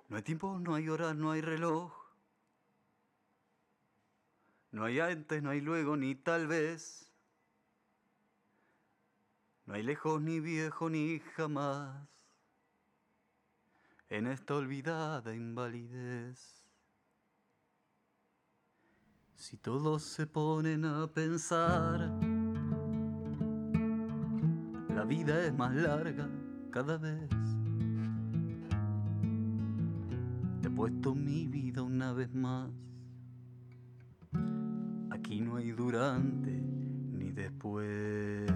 No hay tiempo, no hay hora, no hay reloj. No hay antes, no hay luego, ni tal vez. No hay lejos, ni viejo, ni jamás. En esta olvidada invalidez. Si todos se ponen a pensar, la vida es más larga cada vez. Te he puesto mi vida una vez más. Aquí no hay durante ni después.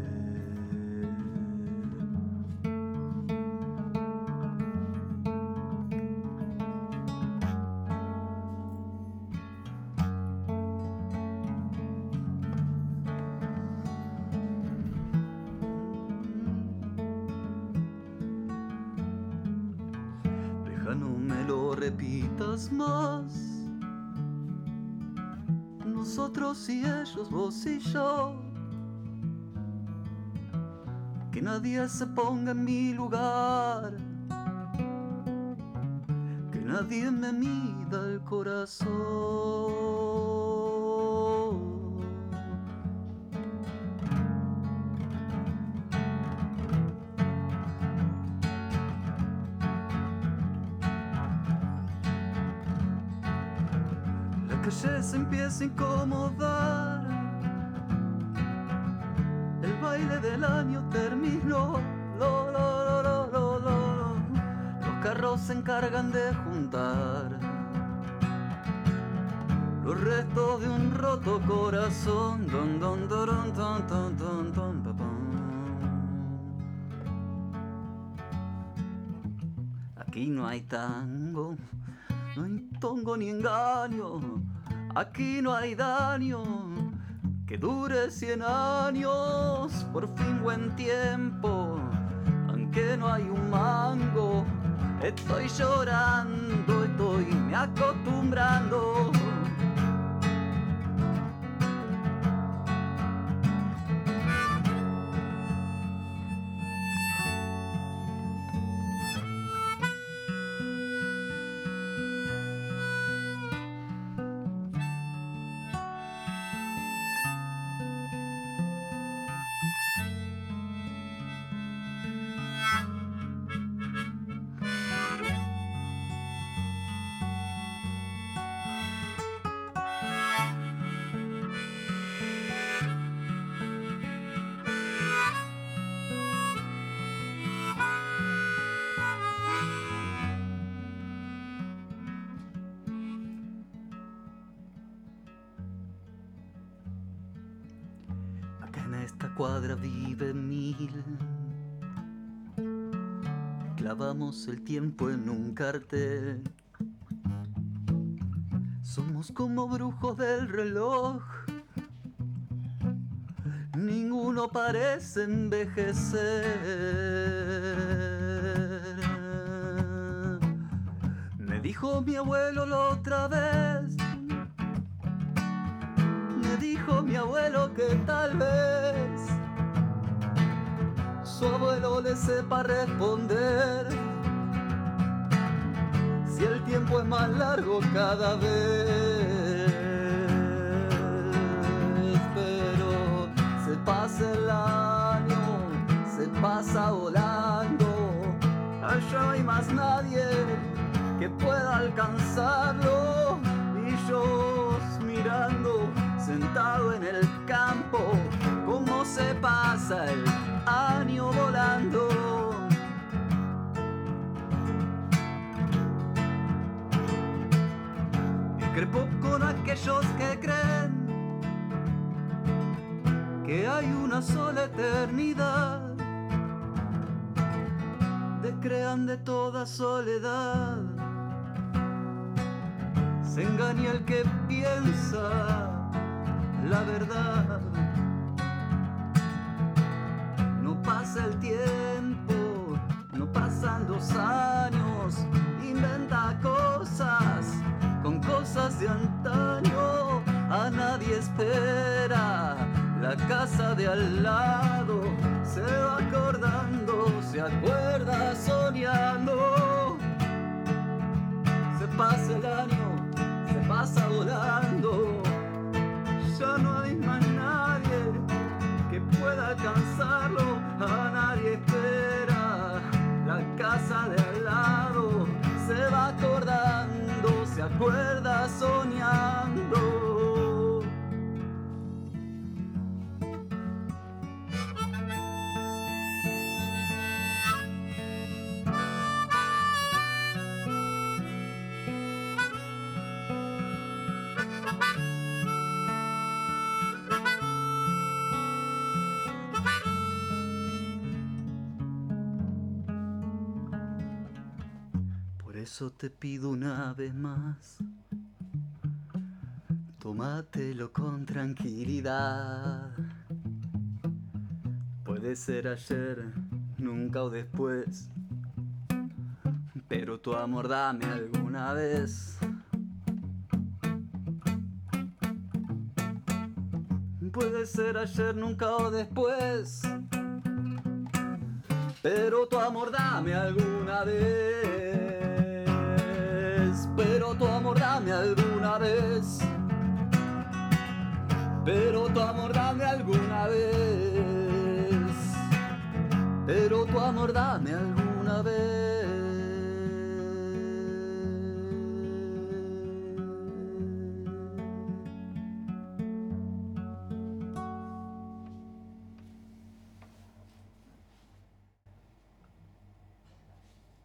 Deja, no me lo repitas más. Nosotros y ellos, vos y yo. Que nadie se ponga en mi lugar. Que nadie me mida el corazón. La calle se empieza a incomodar. El baile del año terminó. Los carros se encargan de juntar los restos de un roto corazón. Aquí no hay tango, no hay tongo ni engaño. Aquí no hay daño que dure 100 años. Por fin buen tiempo, aunque no hay un mango. Estoy llorando, estoy me acostumbrando. Acá en esta cuadra viven 1000. Clavamos el tiempo en un cartel. Somos como brujos del reloj. Ninguno parece envejecer. Me dijo mi abuelo la otra vez. Me dijo mi abuelo que tal vez su abuelo le sepa responder. Si el tiempo es más largo cada vez. Pero se pasa el año, se pasa volando. Allá no hay más nadie que pueda alcanzarlo. Y yo mirando, sentado en el campo, cómo se pasa el año volando. Discrepo con aquellos que creen que hay una sola eternidad. Descrean de toda soledad. Se engaña el que piensa la verdad. No pasa el tiempo, no pasan 2 años. Inventa cosas con cosas de antaño. A nadie espera, la casa de al lado se va acordando, se acuerda soñando. el año se pasa volando. Ya no hay más nadie que pueda alcanzarlo. A nadie espera la casa de al lado. Se va acordando, se acuerda soñando. Por eso te pido una vez más, tómatelo con tranquilidad. Puede ser ayer, nunca o después, pero tu amor dame alguna vez. Puede ser ayer, nunca o después, pero tu amor dame alguna vez. Pero tu amor dame alguna vez. Pero tu amor dame alguna vez. Pero tu amor dame alguna vez.